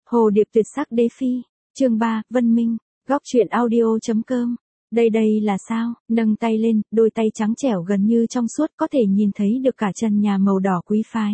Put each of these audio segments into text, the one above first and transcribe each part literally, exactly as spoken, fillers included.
Hồ điệp tuyệt sắc đế phi, chương ba, Vân Minh, góc truyện audio.com. Đây đây là sao, nâng tay lên, đôi tay trắng trẻo gần như trong suốt có thể nhìn thấy được cả trần nhà màu đỏ quý phái.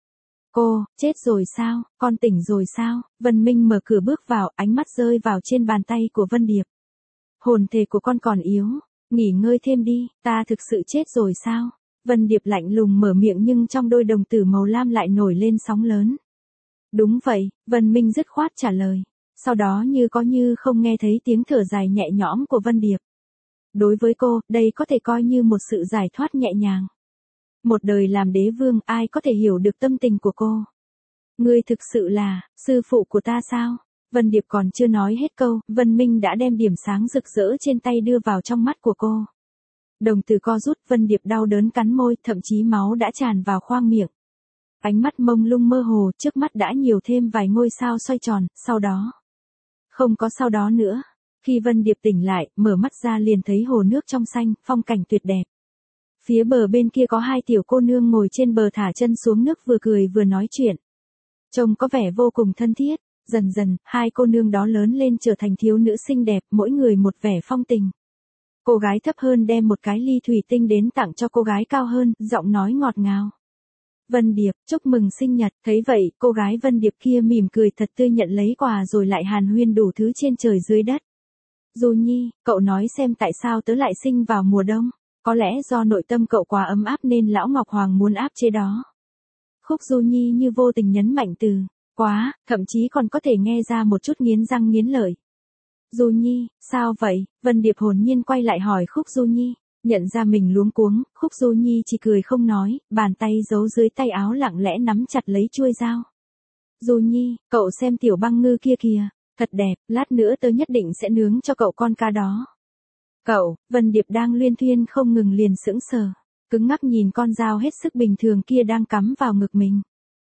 Cô, chết rồi sao, con tỉnh rồi sao? Vân Minh mở cửa bước vào, ánh mắt rơi vào trên bàn tay của Vân Điệp. Hồn thể của con còn yếu, nghỉ ngơi thêm đi, ta thực sự chết rồi sao? Vân Điệp lạnh lùng mở miệng nhưng trong đôi đồng tử màu lam lại nổi lên sóng lớn. Đúng vậy, Vân Minh dứt khoát trả lời. Sau đó như có như không nghe thấy tiếng thở dài nhẹ nhõm của Vân Điệp. Đối với cô, đây có thể coi như một sự giải thoát nhẹ nhàng. Một đời làm đế vương, ai có thể hiểu được tâm tình của cô? Ngươi thực sự là, sư phụ của ta sao? Vân Điệp còn chưa nói hết câu, Vân Minh đã đem điểm sáng rực rỡ trên tay đưa vào trong mắt của cô. Đồng tử co rút, Vân Điệp đau đớn cắn môi, thậm chí máu đã tràn vào khoang miệng. Ánh mắt mông lung mơ hồ, trước mắt đã nhiều thêm vài ngôi sao xoay tròn, sau đó. Không có sau đó nữa. Khi Vân Điệp tỉnh lại, mở mắt ra liền thấy hồ nước trong xanh, phong cảnh tuyệt đẹp. Phía bờ bên kia có hai tiểu cô nương ngồi trên bờ thả chân xuống nước vừa cười vừa nói chuyện. Trông có vẻ vô cùng thân thiết, dần dần, hai cô nương đó lớn lên trở thành thiếu nữ xinh đẹp, mỗi người một vẻ phong tình. Cô gái thấp hơn đem một cái ly thủy tinh đến tặng cho cô gái cao hơn, giọng nói ngọt ngào. Vân Điệp, chúc mừng sinh nhật, thấy vậy, cô gái Vân Điệp kia mỉm cười thật tươi nhận lấy quà rồi lại hàn huyên đủ thứ trên trời dưới đất. Du Nhi, cậu nói xem tại sao tớ lại sinh vào mùa đông, có lẽ do nội tâm cậu quá ấm áp nên lão Ngọc Hoàng muốn áp chế đó. Khúc Du Nhi như vô tình nhấn mạnh từ, quá, thậm chí còn có thể nghe ra một chút nghiến răng nghiến lợi. Du Nhi, sao vậy? Vân Điệp hồn nhiên quay lại hỏi Khúc Du Nhi. Nhận ra mình luống cuống, Khúc Du Nhi chỉ cười không nói, bàn tay giấu dưới tay áo lặng lẽ nắm chặt lấy chuôi dao. Du Nhi, cậu xem tiểu băng ngư kia kìa, thật đẹp, lát nữa tớ nhất định sẽ nướng cho cậu con cá đó. Cậu, Vân Điệp đang luyên thuyên không ngừng liền sững sờ, cứng ngắc nhìn con dao hết sức bình thường kia đang cắm vào ngực mình.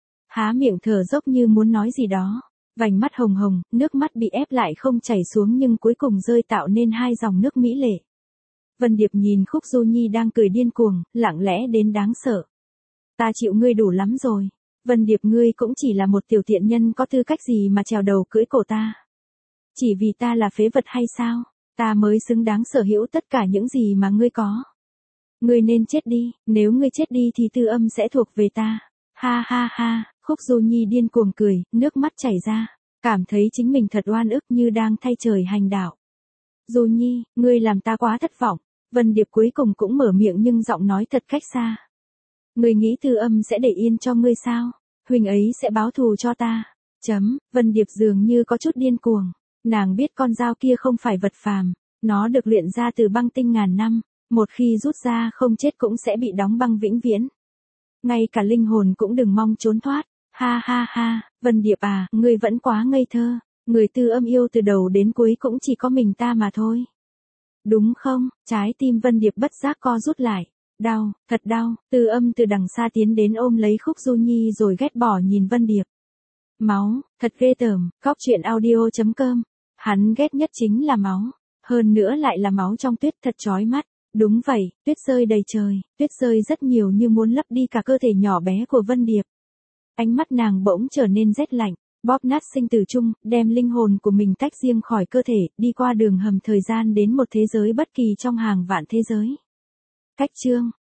Há miệng thở dốc như muốn nói gì đó, vành mắt hồng hồng, nước mắt bị ép lại không chảy xuống nhưng cuối cùng rơi tạo nên hai dòng nước mỹ lệ. Vân Điệp nhìn Khúc Du Nhi đang cười điên cuồng, lặng lẽ đến đáng sợ. Ta chịu ngươi đủ lắm rồi. Vân Điệp ngươi cũng chỉ là một tiểu tiện nhân có tư cách gì mà trèo đầu cưỡi cổ ta. Chỉ vì ta là phế vật hay sao? Ta mới xứng đáng sở hữu tất cả những gì mà ngươi có. Ngươi nên chết đi, nếu ngươi chết đi thì tư âm sẽ thuộc về ta. Ha ha ha, Khúc Du Nhi điên cuồng cười, nước mắt chảy ra, cảm thấy chính mình thật oan ức như đang thay trời hành đạo. Du Nhi, ngươi làm ta quá thất vọng. Vân Điệp cuối cùng cũng mở miệng nhưng giọng nói thật cách xa. Ngươi nghĩ tư âm sẽ để yên cho ngươi sao? Huynh ấy sẽ báo thù cho ta. Chấm, Vân Điệp dường như có chút điên cuồng. Nàng biết con dao kia không phải vật phàm. Nó được luyện ra từ băng tinh ngàn năm. Một khi rút ra không chết cũng sẽ bị đóng băng vĩnh viễn. Ngay cả linh hồn cũng đừng mong trốn thoát. Ha ha ha, Vân Điệp à, ngươi vẫn quá ngây thơ. Người tư âm yêu từ đầu đến cuối cũng chỉ có mình ta mà thôi. Đúng không? Trái tim Vân Điệp bất giác co rút lại. Đau, thật đau, tư âm từ đằng xa tiến đến ôm lấy Khúc Du Nhi rồi ghét bỏ nhìn Vân Điệp. Máu, thật ghê tởm, góc truyện audio.com. Hắn ghét nhất chính là máu. Hơn nữa lại là máu trong tuyết thật chói mắt. Đúng vậy, tuyết rơi đầy trời, tuyết rơi rất nhiều như muốn lấp đi cả cơ thể nhỏ bé của Vân Điệp. Ánh mắt nàng bỗng trở nên rét lạnh. Bóp nát sinh tử chung, đem linh hồn của mình tách riêng khỏi cơ thể, đi qua đường hầm thời gian đến một thế giới bất kỳ trong hàng vạn thế giới. Cách chương